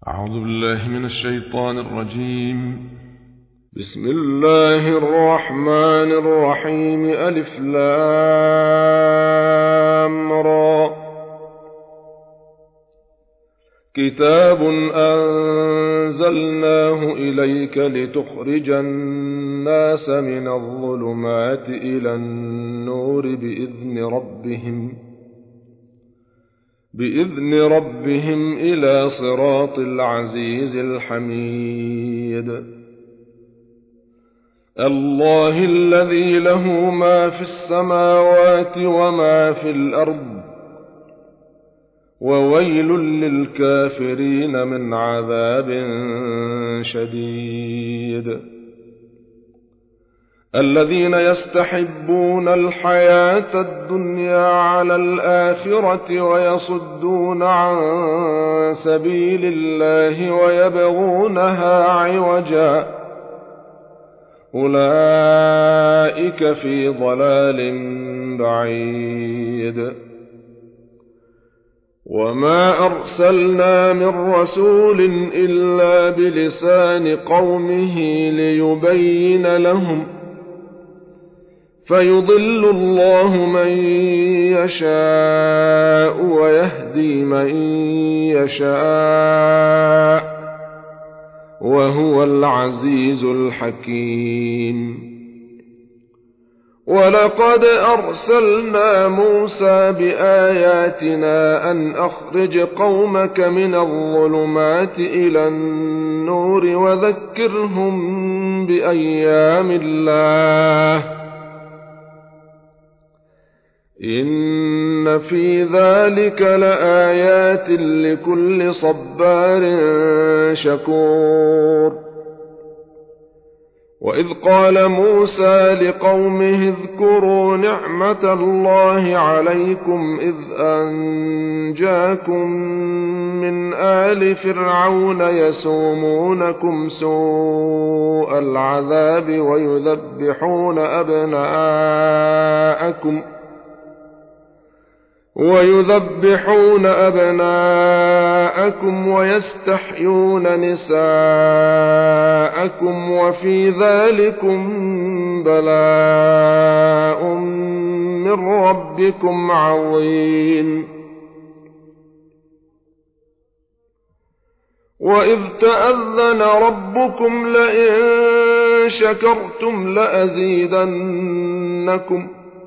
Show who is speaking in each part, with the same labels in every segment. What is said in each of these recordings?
Speaker 1: أعوذ بالله من الشيطان الرجيم.
Speaker 2: بسم الله الرحمن الرحيم. ألف لام را. كتاب أنزلناه إليك لتخرج الناس من الظلمات إلى النور بإذن ربهم إلى صراط العزيز الحميد. الله الذي له ما في السماوات وما في الأرض، وويل للكافرين من عذاب شديد. الذين يستحبون الحياة الدنيا على الآخرة ويصدون عن سبيل الله ويبغونها عوجا، أولئك في ضلال بعيد. وما أرسلنا من رسول إلا بلسان قومه ليبين لهم، فيضل الله من يشاء ويهدي من يشاء، وهو العزيز الحكيم. ولقد أرسلنا موسى بآياتنا أن أخرج قومك من الظلمات إلى النور وذكرهم بأيام الله، إن في ذلك لآيات لكل صبار شكور. وإذ قال موسى لقومه اذكروا نعمة الله عليكم إذ أنجاكم من آل فرعون يسومونكم سوء العذاب ويذبحون أبناءكم ويستحيون نساءكم، وفي ذلكم بلاء من ربكم عظيم. وإذ تأذن ربكم لئن شكرتم لأزيدنكم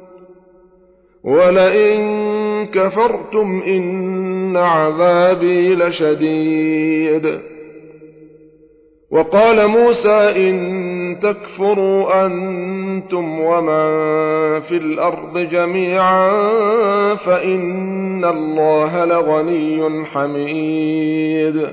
Speaker 2: ولئن كفرتم إن عذابي لشديد. وقال موسى إن تكفروا أنتم ومن في الأرض جميعا فإن الله لغني حميد.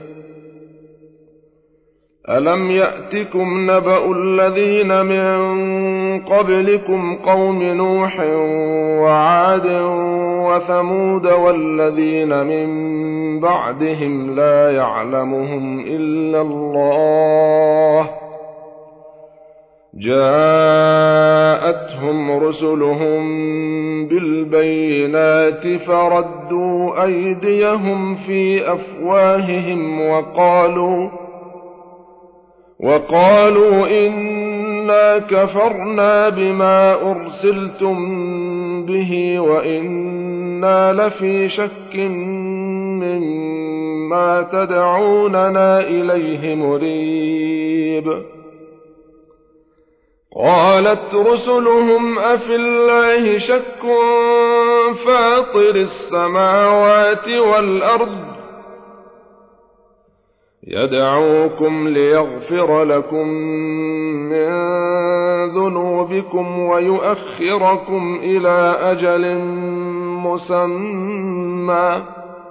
Speaker 2: ألم يأتكم نبأ الذين من قبلكم قوم نوح وعاد وثمود والذين من بعدهم لا يعلمهم إلا الله، جاءتهم رسلهم بالبينات فردوا أيديهم في أفواههم وقالوا إنا كفرنا بما أرسلتم به وإنا لفي شك مما تدعوننا إليه مريب. قالت رسلهم أفي الله شك فاطر السماوات والأرض يدعوكم ليغفر لكم من ذنوبكم ويؤخركم إلى أجل مسمى،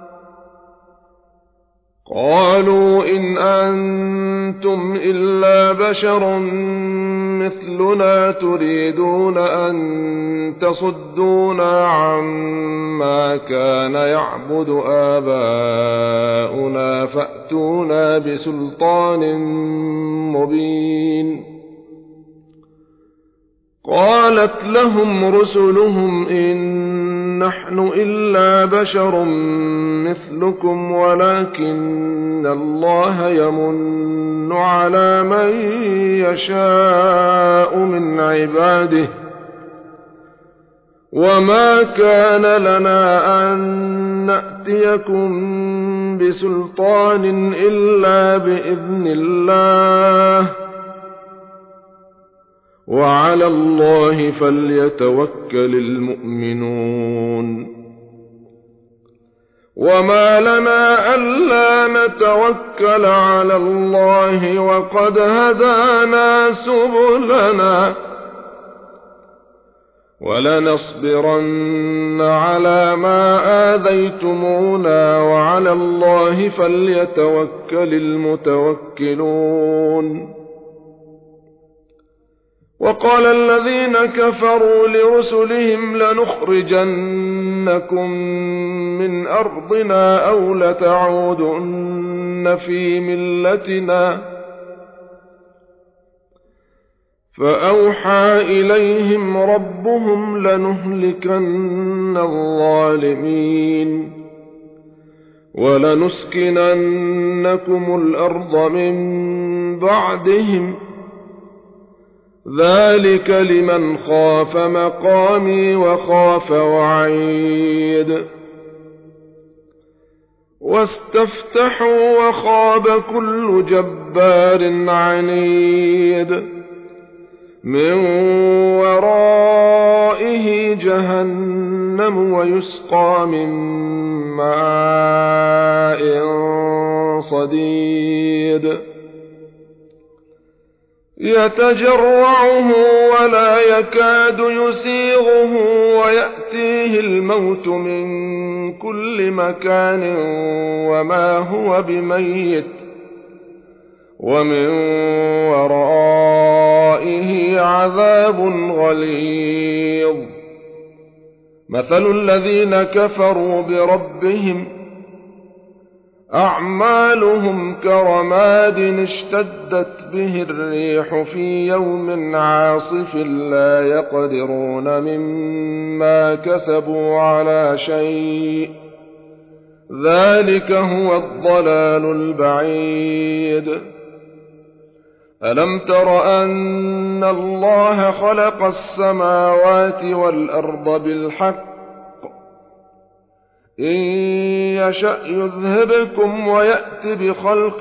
Speaker 2: قالوا إن أنتم إلا بشر مثلنا تريدون أن تصدونا عما كان يعبد آباؤنا فأتونا بسلطان مبين. قالت لهم رسلهم إن نحن إلا بشر مثلكم ولكن الله يمن على من يشاء من عباده وما كان لنا أن نأتيكم بسلطان إلا بإذن الله وعلى الله فليتوكل المؤمنون وما لنا ألا نتوكل على الله وقد هدانا سبلنا ولنصبرن على ما آذيتمونا وعلى الله فليتوكل المتوكلون وقال الذين كفروا لرسلهم لنخرجنكم من أرضنا أو لتعودن في ملتنا فأوحى إليهم ربهم لنهلكن الظالمين ولنسكننكم الأرض من بعدهم ذلك لمن خاف مقامي وخاف وعيد واستفتحوا وخاب كل جبار عنيد من ورائه جهنم ويسقى من ماء صديد يتجرعه ولا يكاد يسيغه ويأتيه الموت من كل مكان وما هو بميت ومن ورائه عذاب غليظ مثل الذين كفروا بربهم أعمالهم كرماد اشتدت به الريح في يوم عاصف لا يقدرون مما كسبوا على شيء ذلك هو الضلال البعيد ألم تر أن الله خلق السماوات والأرض بالحق إن يشأ يذهبكم ويأت بخلق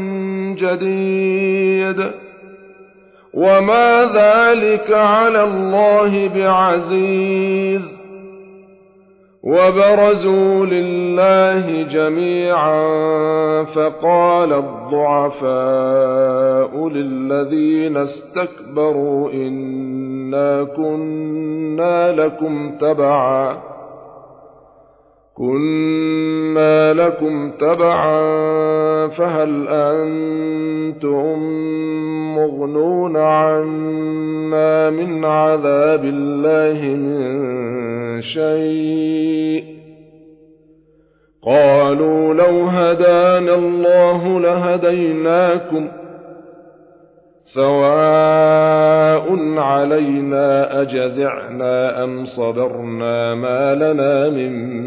Speaker 2: جديد وما ذلك على الله بعزيز وبرزوا لله جميعا فقال الضعفاء للذين استكبروا إنا كنا لكم تبعا فهل أنتم مغنون عنا من عذاب الله من شيء قالوا لو هدانا الله لهديناكم سواء علينا أجزعنا أم صبرنا ما لنا من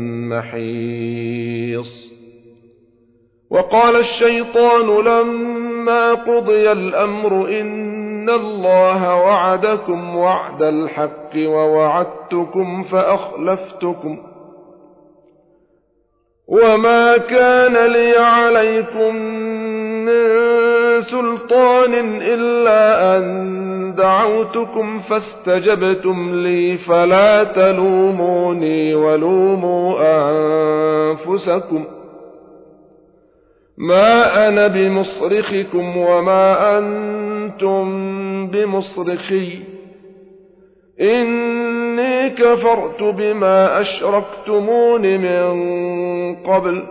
Speaker 2: محيص وقال الشيطان لما قضي الأمر إن الله وعدكم وعد الحق ووعدتكم فأخلفتكم وما كان لي عليكم من سلطان إلا أن دعوتكم فاستجبتم لي فلا تلوموني ولوموا أنفسكم ما أنا بمصرخكم وما أنتم بمصرخي إني كفرت بما أشركتمون من قبل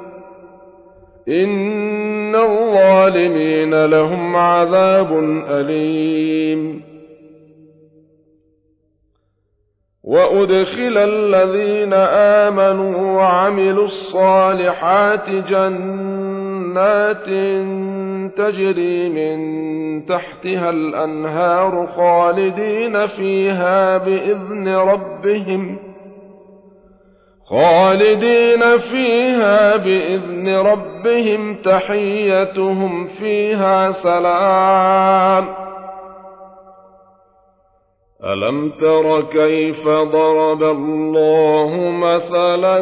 Speaker 2: إن الظالمين لهم عذاب أليم وأدخل الذين آمنوا وعملوا الصالحات جنات تجري من تحتها الأنهار خالدين فيها بإذن ربهم خالدين فيها بإذن ربهم تحيتهم فيها سلام ألم تر كيف ضرب الله مثلا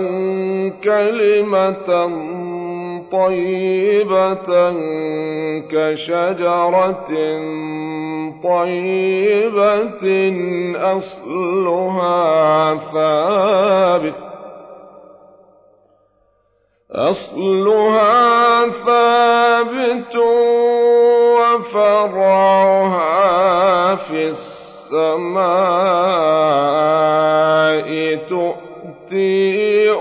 Speaker 2: كلمة طيبة كشجرة طيبة أصلها ثابت وفرعها في السماء تؤتي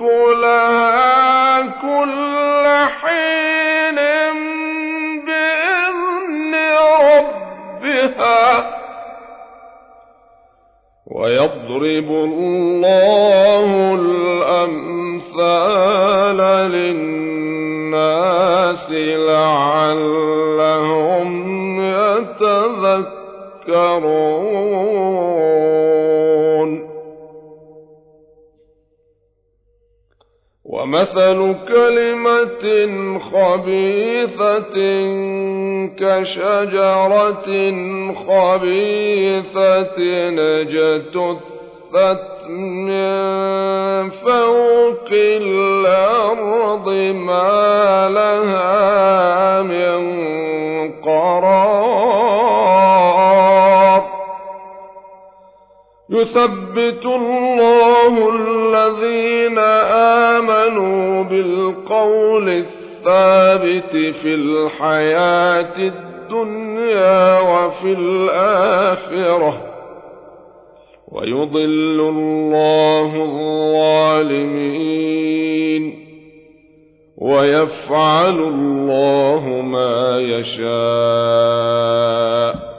Speaker 2: أكلها كل حين بإذن ربها ويضرب الله الأمثال للناس لعلهم يتذكرون ومثل كلمة خبيثة كشجرة خبيثة اجتثت من فوق الأرض ما لها من قرار يثبت الله الذين آمنوا بالقول الثابت في الحياة الدنيا وفي الآخرة ويضل الله الظالمين ويفعل الله ما يشاء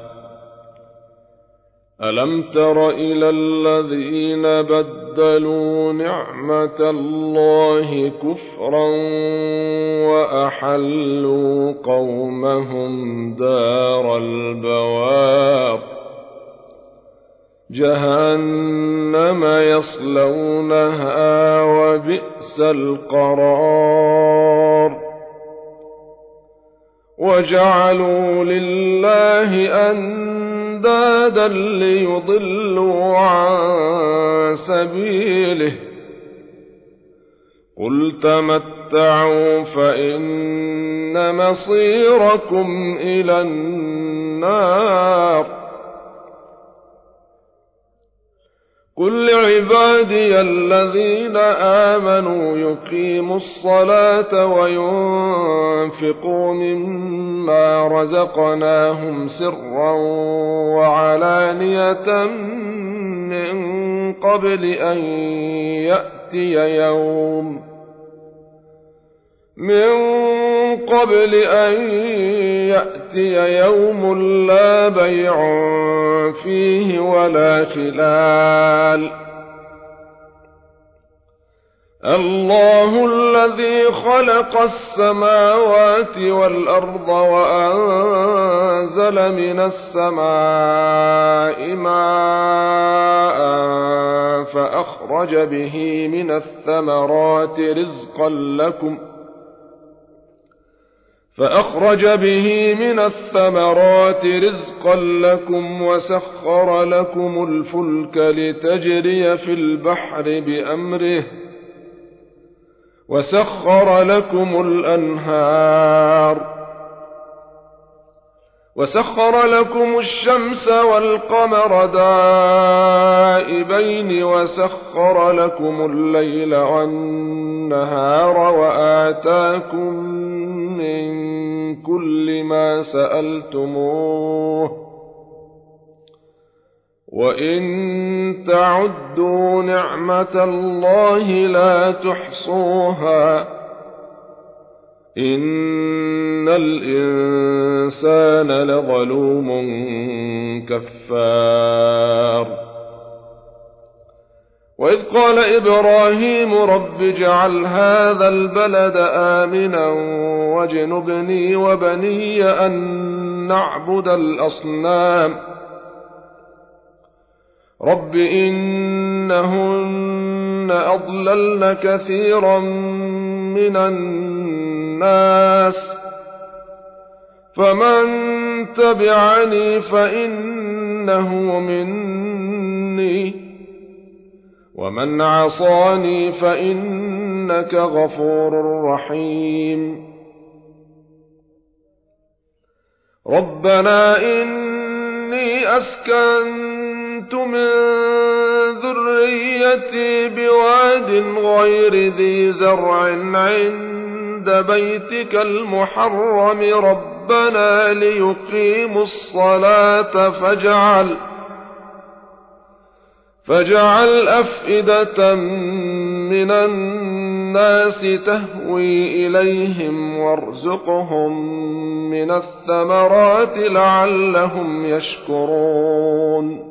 Speaker 2: ألم تر إلى الذين بدلوا نعمة الله كفرا وأحلوا قومهم دار البوار جهنم يصلونها وبئس القرار وجعلوا لله أندادا ليضلوا عن سبيله قل تمتعوا فإن مصيركم إلى النار قل لعبادي الذين آمنوا يقيموا الصلاة وينفقوا مما رزقناهم سرا وعلانية من قبل أن يأتي يوم لا بيع فيه ولا خلال الله الذي خلق السماوات والأرض وأنزل من السماء ماء فأخرج به من الثمرات رزقا لكم وسخر لكم الفلك لتجري في البحر بأمره وسخر لكم الأنهار وسخر لكم الشمس والقمر دائبين وسخر لكم الليل والنهار وآتاكم من كل ما سألتموه وإن تعدوا نعمة الله لا تحصوها إن الإنسان لظلوم كفار وإذ قال إبراهيم رب اجعل هذا البلد آمنا واجنبني وبني أن نعبد الأصنام رب إنهن أضللن كثيرا من الناس فمن تبعني فإنه مني ومن عصاني فإنك غفور رحيم ربنا إني أسكنت من ذريتي بواد غير ذي زرع عند بيتك المحرم ربنا ليقيموا الصلاة فاجعل أفئدة من الناس تهوي إليهم وارزقهم من الثمرات لعلهم يشكرون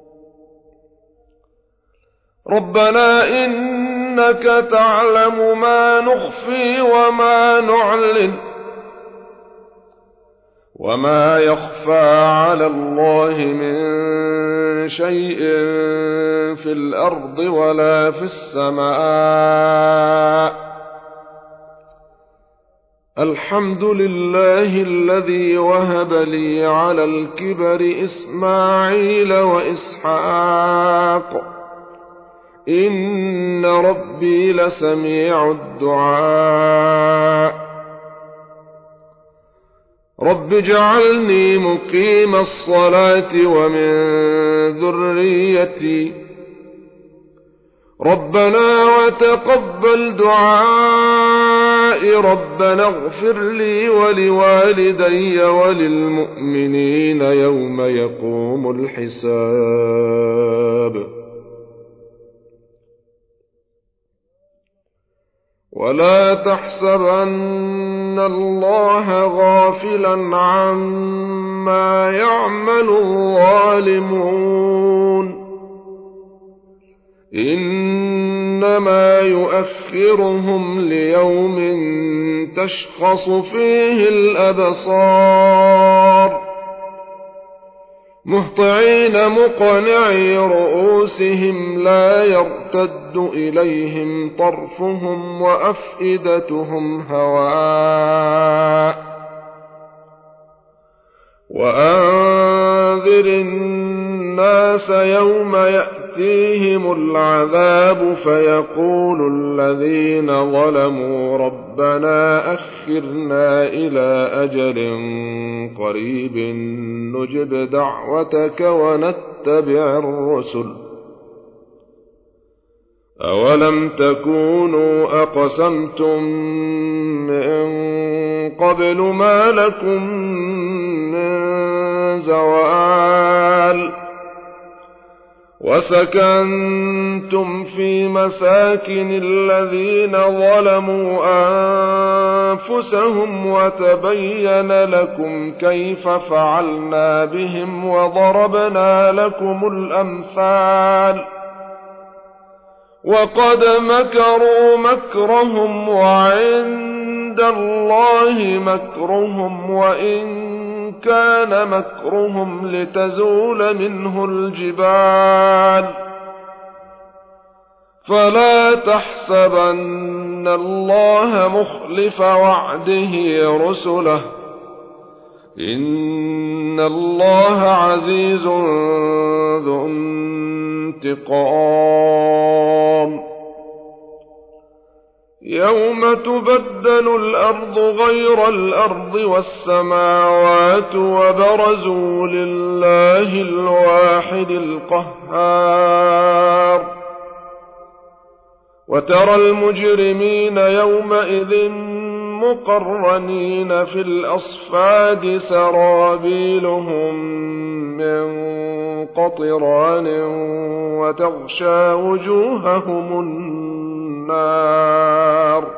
Speaker 2: ربنا إنك تعلم ما نخفي وما نعلن وما يخفى على الله من شيء في الأرض ولا في السماء الحمد لله الذي وهب لي على الكبر إسماعيل وإسحاق إن ربي لسميع الدعاء رب اجعلني مقيم الصلاة ومن ذريتي ربنا وتقبل دعائي ربنا اغفر لي ولوالدي وللمؤمنين يوم يقوم الحساب ولا تحسبن الله غافلا عما يعمل الظالمون إنما يؤخرهم ليوم تشخص فيه الأبصار مهطعين مقنعي رؤوسهم لا يرتد إليهم طرفهم وأفئدتهم هواء وأنذر الناس يوم يأتيهم العذاب فيقول الذين ظلموا ربنا أخرنا إلى أجل قريب نجب دعوتك ونتبع الرسل أولم تكونوا أقسمتم من قبل ما لكم من زوال وسكنتم في مساكن الذين ظلموا أنفسهم وتبين لكم كيف فعلنا بهم وضربنا لكم الأمثال وقد مكروا مكرهم وعند الله مكرهم وإن كان مكرهم لتزول منه الجبال فلا تحسبن الله مخلف وعده رسله إن الله عزيز ذو انتقام يوم تبدل الأرض غير الأرض والسماوات وبرزوا لله الواحد القهار وترى المجرمين يومئذ مقرنين في الأصفاد سرابيلهم من قطران وتغشى وجوههم النار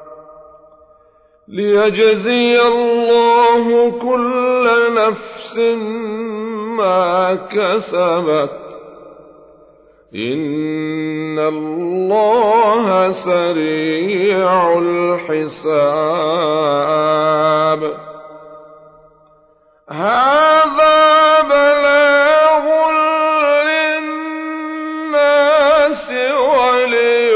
Speaker 2: ليجزي الله كل نفس ما كسبت إن الله سريع الحساب هذا بلاغ للناس ولينذروا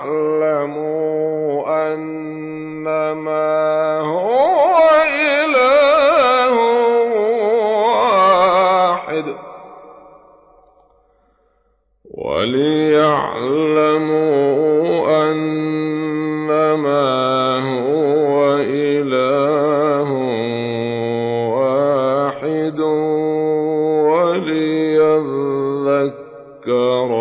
Speaker 2: أنما هو إله واحد وليعلموا أنما هو إله واحد وليذكر